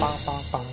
梆梆梆。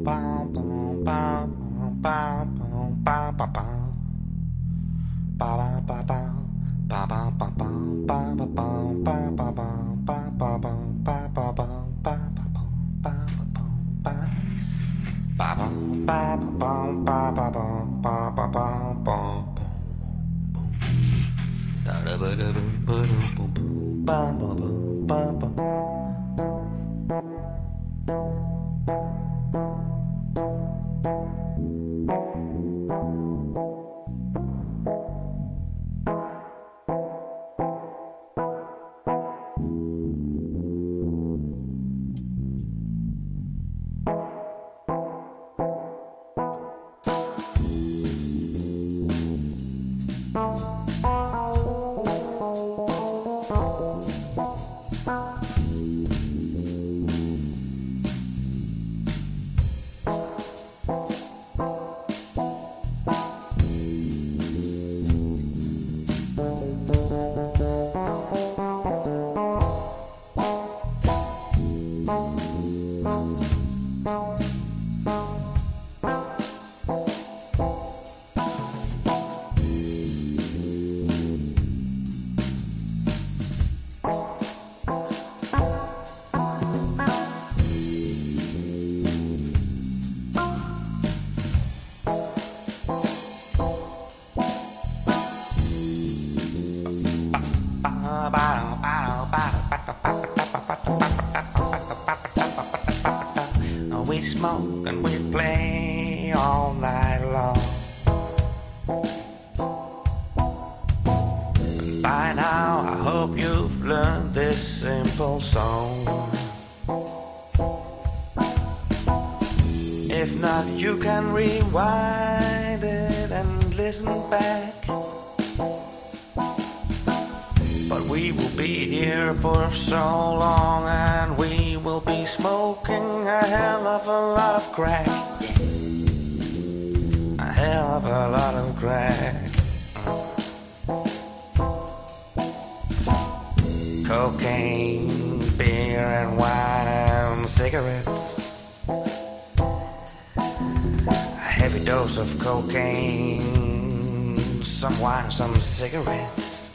We smoke and we play all night long. And by now I hope you've learned this simple song. If not, you can rewind it and listen back. But we will be here for so long, and we will be smoking a hell of a lot of crack. A hell of a lot of crack. Cocaine, beer and wine and cigarettes. A heavy dose of cocaine, some wine and some cigarettes.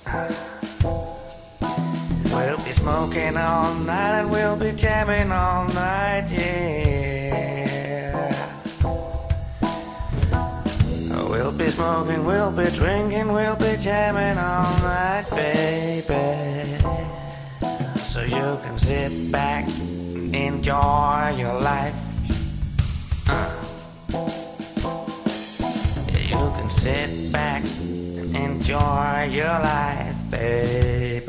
We'll be smoking all night and we'll be jamming all night, yeah. We'll be smoking, we'll be drinking, we'll be jamming all night, baby. So you can sit back and enjoy your life. Yeah, you can sit back and enjoy your life, baby.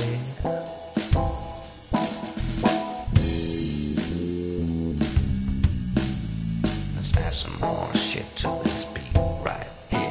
Some more shit to this beat right here.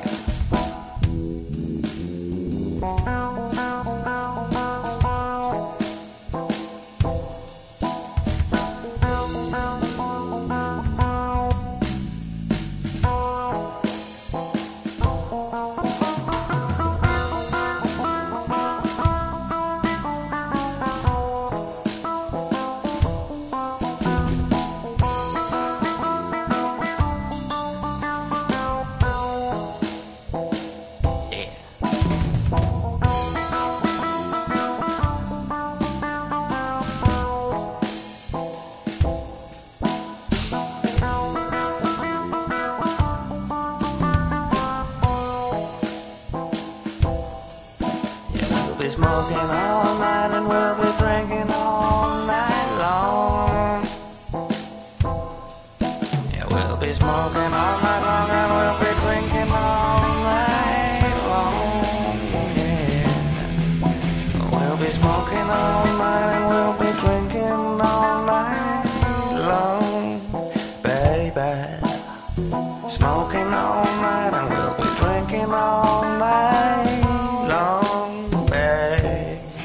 We'll be smoking all night and we'll be drinking all night long. Yeah, we'll be smoking all night long and we'll be drinking all night long. Yeah, we'll be smoking all night and we'll be drinking all night long, baby. Smoking all night and we'll be drinking all night long.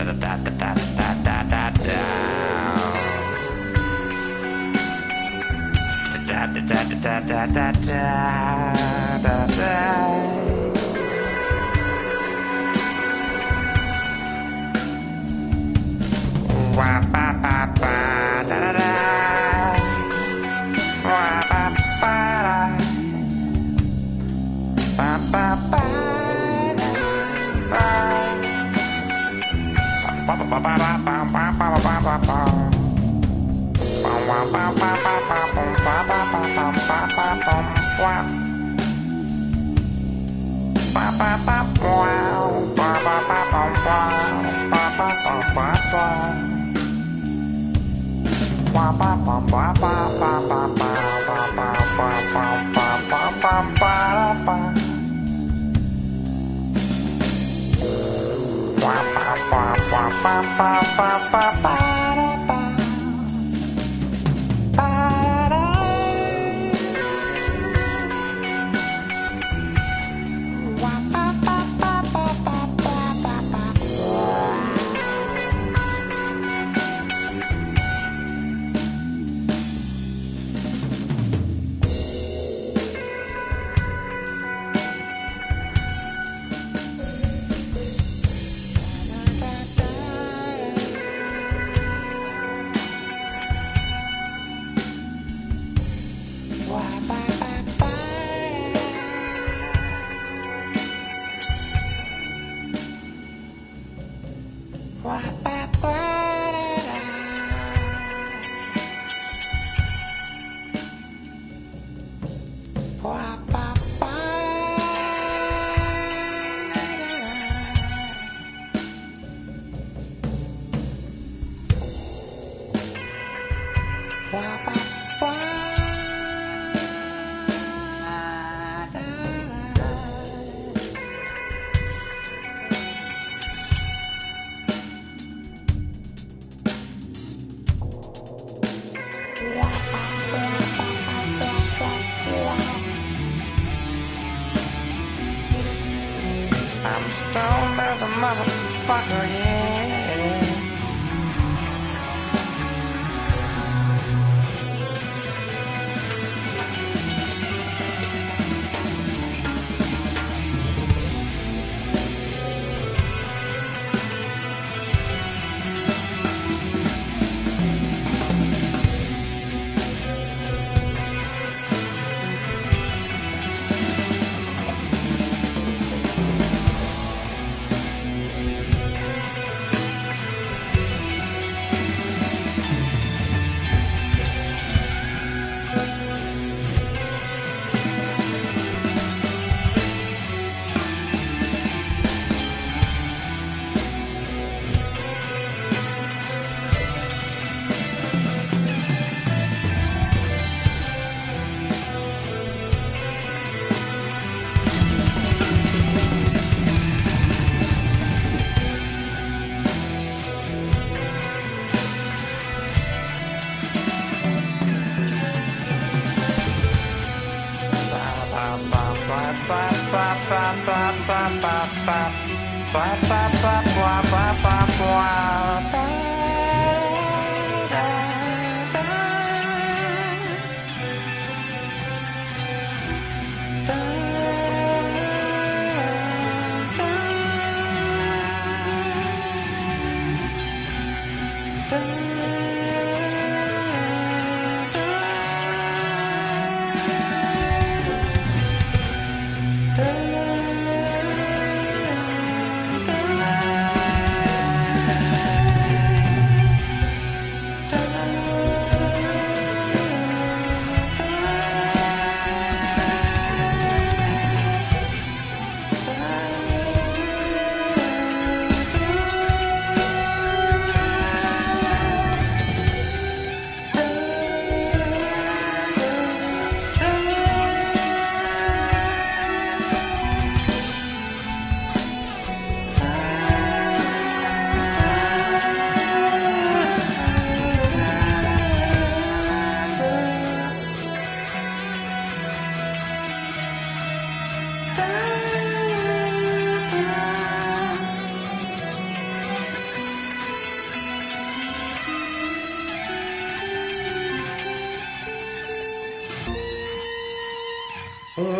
I'm stoned as a motherfucker, yeah.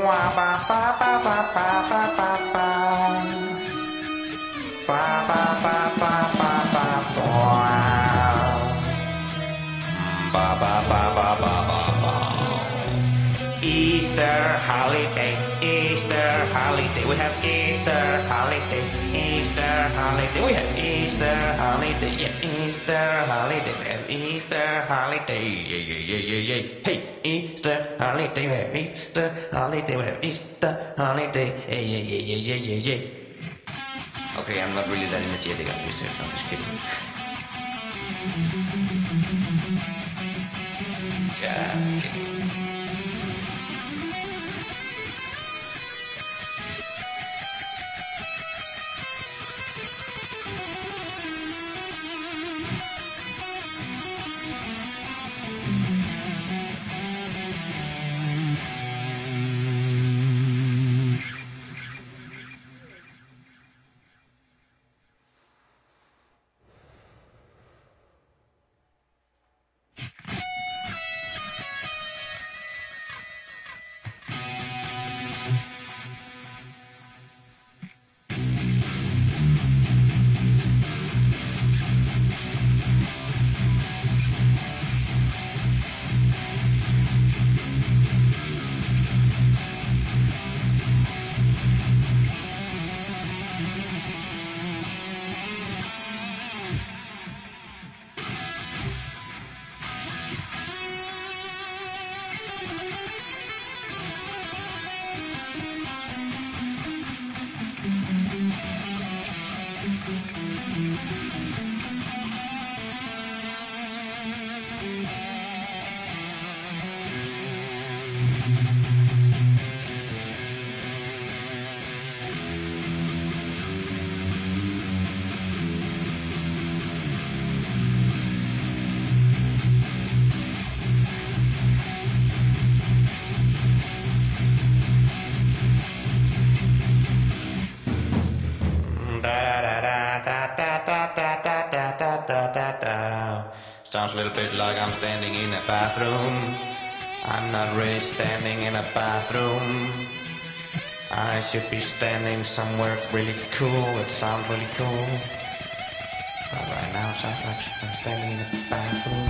Wah, ba, ba, ba, ba, ba, ba, ba, ba. Ba, ba, ba, ba, ba, ba, ba. Ba, ba, ba, ba, ba, ba, ba. Easter holiday, Easter holiday. We have Easter holiday, Easter holiday. We have Easter holiday, yeah, Easter holiday. We have Easter holiday, yeah, yeah, yeah, yeah, yeah. Hey, Easter holiday, we have Easter holiday. We have Easter holiday, yeah, yeah, yeah, yeah, yeah, yeah, yeah. Okay, I'm not really that energetic. I'm just kidding. Just kidding. Sounds a little bit like I'm standing in a bathroom. I'm not really standing in a bathroom. I should be standing somewhere really cool. It sounds really cool. But right now it sounds like I'm standing in a bathroom.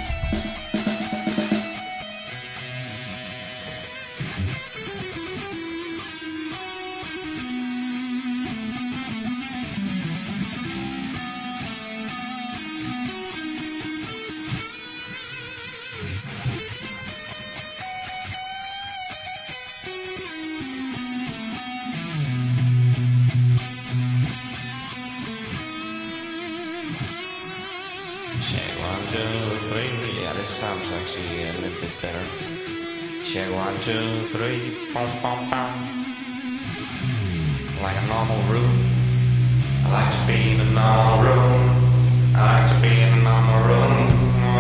Check 1, 2, 3. Yeah, this sounds actually a little bit better. Check 1, 2, 3. Boom, boom, boom. Like a normal room. I like to be in a normal room. I like to be in a normal room.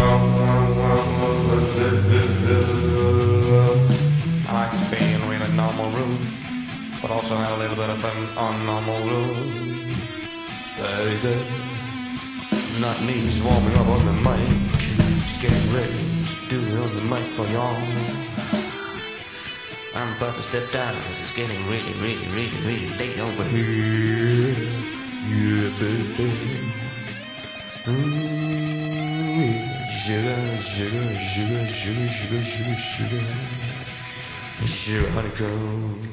I like to be in a really normal room, but also have a little bit of an unnormal room. Baby. Not knees warming up on the mic. Just getting ready to do it on the mic for y'all. I'm about to step down because it's getting really, really, really, really late over here. Yeah, baby. Sugar, sugar, sugar, sugar, sugar, sugar, sugar. Sugar honeycomb.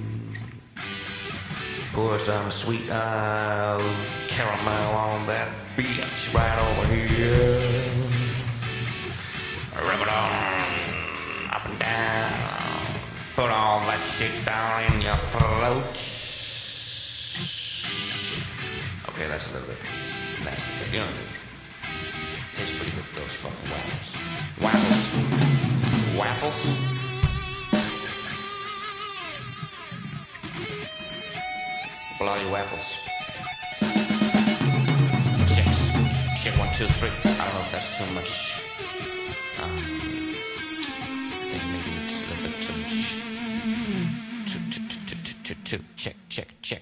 Pour some sweet caramel on that bitch right over here. Rub it on, up and down. Put all that shit down in your throat. Okay, that's a little bit nasty, but you know what I mean. Tastes pretty good, those fucking waffles. Waffles. Waffles. Bloody waffles. Check 1, 2, 3. I don't know if that's too much. I think maybe it's a little bit too much. Two. Check.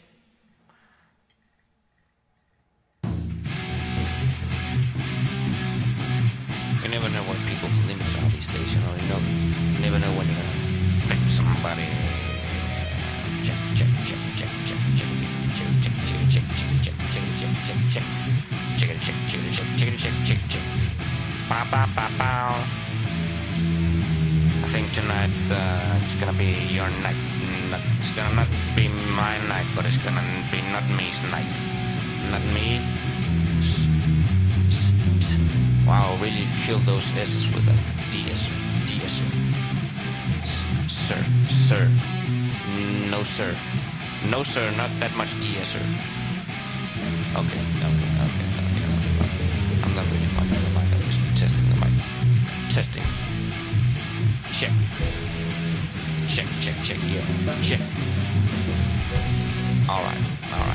You never know what people's limits are these days, you know. You never know when you're gonna offend somebody. I think tonight it's gonna be your night. It's gonna not be my night, but it's gonna be not me's night. Not me. Wow, really killed those S's with a DS. DS. Sir. Sir. No, sir. No, sir, not that much DS, sir. Okay. I'm not really finding the mic. I'm just testing the mic. Testing. Check. Check. Yeah. Check. All right.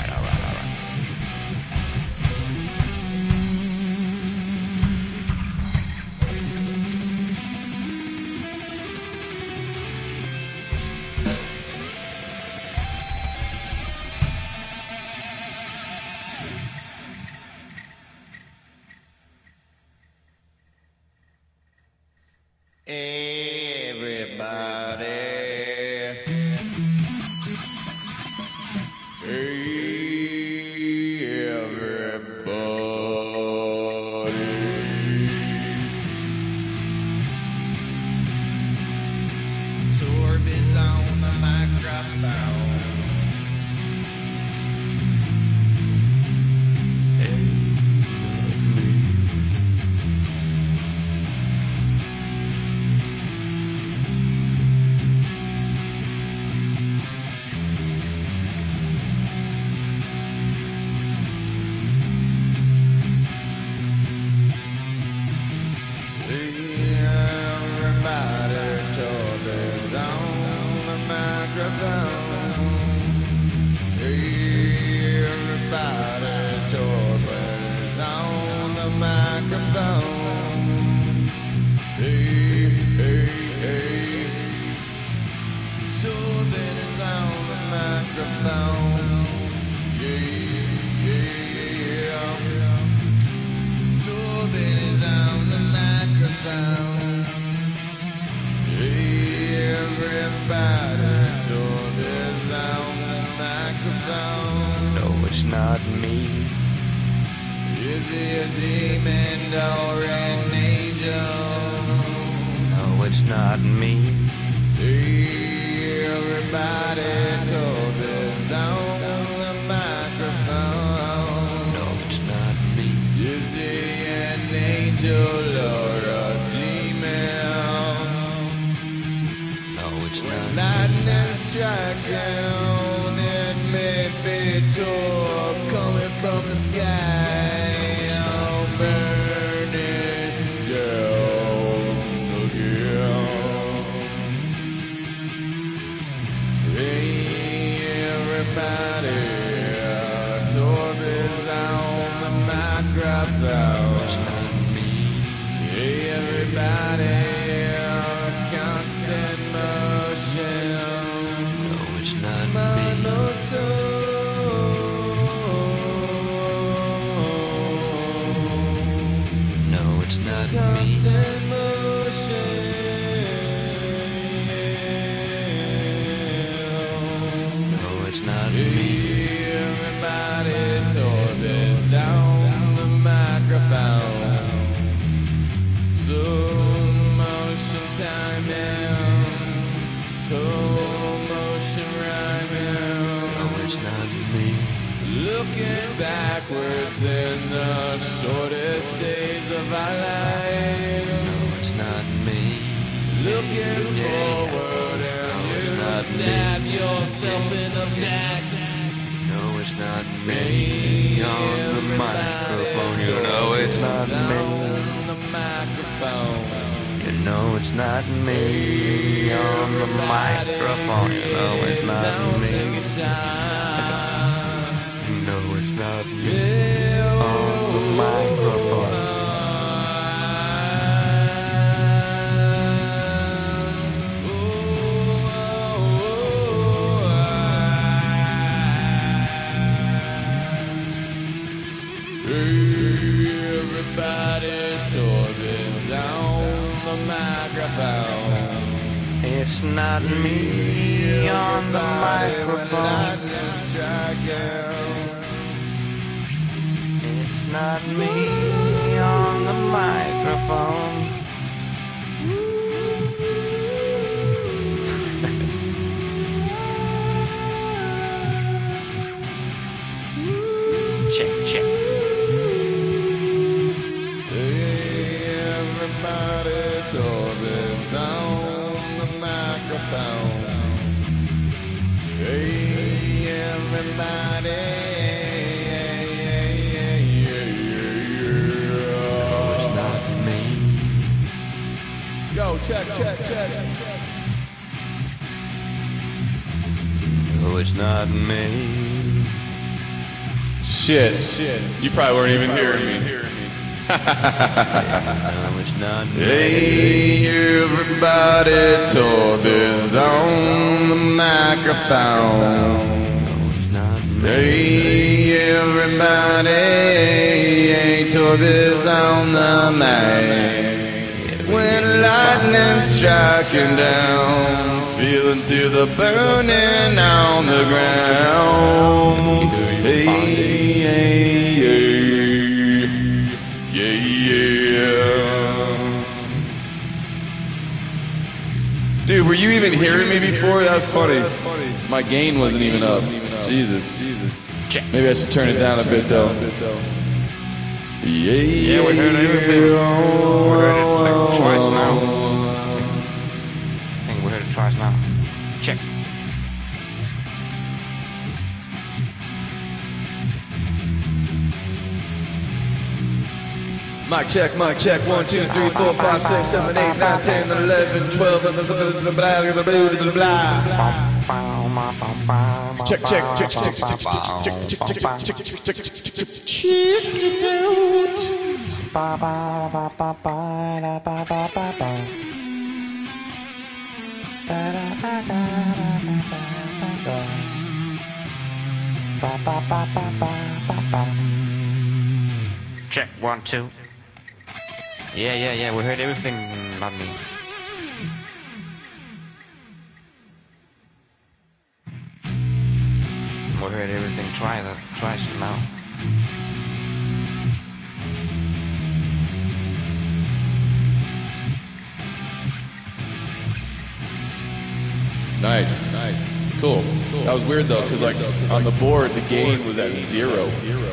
It's not me. Is he a demon or an angel? No, it's not me. Everybody told us on the microphone. No, it's not me. Is he an angel or a demon? No, it's not me. Lightning striking, it may be torn coming from the sky. I'm burning down again. Hey, everybody, talk this on the microphone. It's not me. Hey, everybody, it's constant motion. No, it's not me. No, it's not me. Constant motion. No, it's not me. Everybody told this on the microphone. Slow motion timing, slow motion rhyming. No, it's not me. Looking backwards in the shortest days of our life. No, it's not me. Looking forward and it's you not stab me. yourself in the back. No, it's not me. On the microphone, you know it's not me. On the microphone. You know it's not me. On the microphone, you know it's not me. No, it's not me. On the microphone. Everybody talk this on the microphone. It's not me on the microphone. It's not me on the microphone. Check, check. Hey, everybody, Toby's on the microphone. Hey, everybody. Oh, it's not me. Yo, check. No, it's not me. Shit. You probably weren't even hearing me. No, it's not me. Hey, everybody, Toby's on the microphone. No, it's not me. Hey, everybody, Toby's on the mic. When lightning's striking down, feeling through the burning on the ground. Hey, yeah. Dude, were you even hearing me before? That was funny. My gain wasn't even up. Jesus. Maybe I should turn it down a bit though. Yeah, we heard everything. We heard it like twice now. I think we heard it twice now. Check. Mic check. 1, 2, 3, 4, 5, 6, 7, 8, 9, 10, 11, 12, blah, blah. Check. Check it out. Check, 1, 2. Yeah, we heard everything, not me. We heard everything twice now. Nice. Cool. That was weird though, because like on the board, the gain was at 0.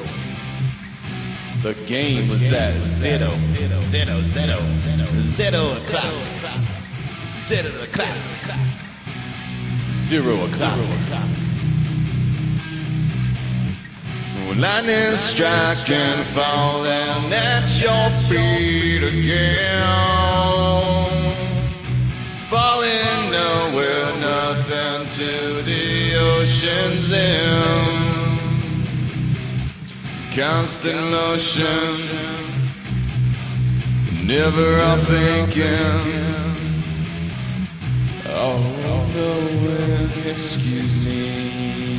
The game was at 0 o'clock. 0 o'clock. Lightning striking, falling at your feet again. Falling nowhere, nothing to the ocean's end. Constant motion, never off thinking. Oh no, excuse me.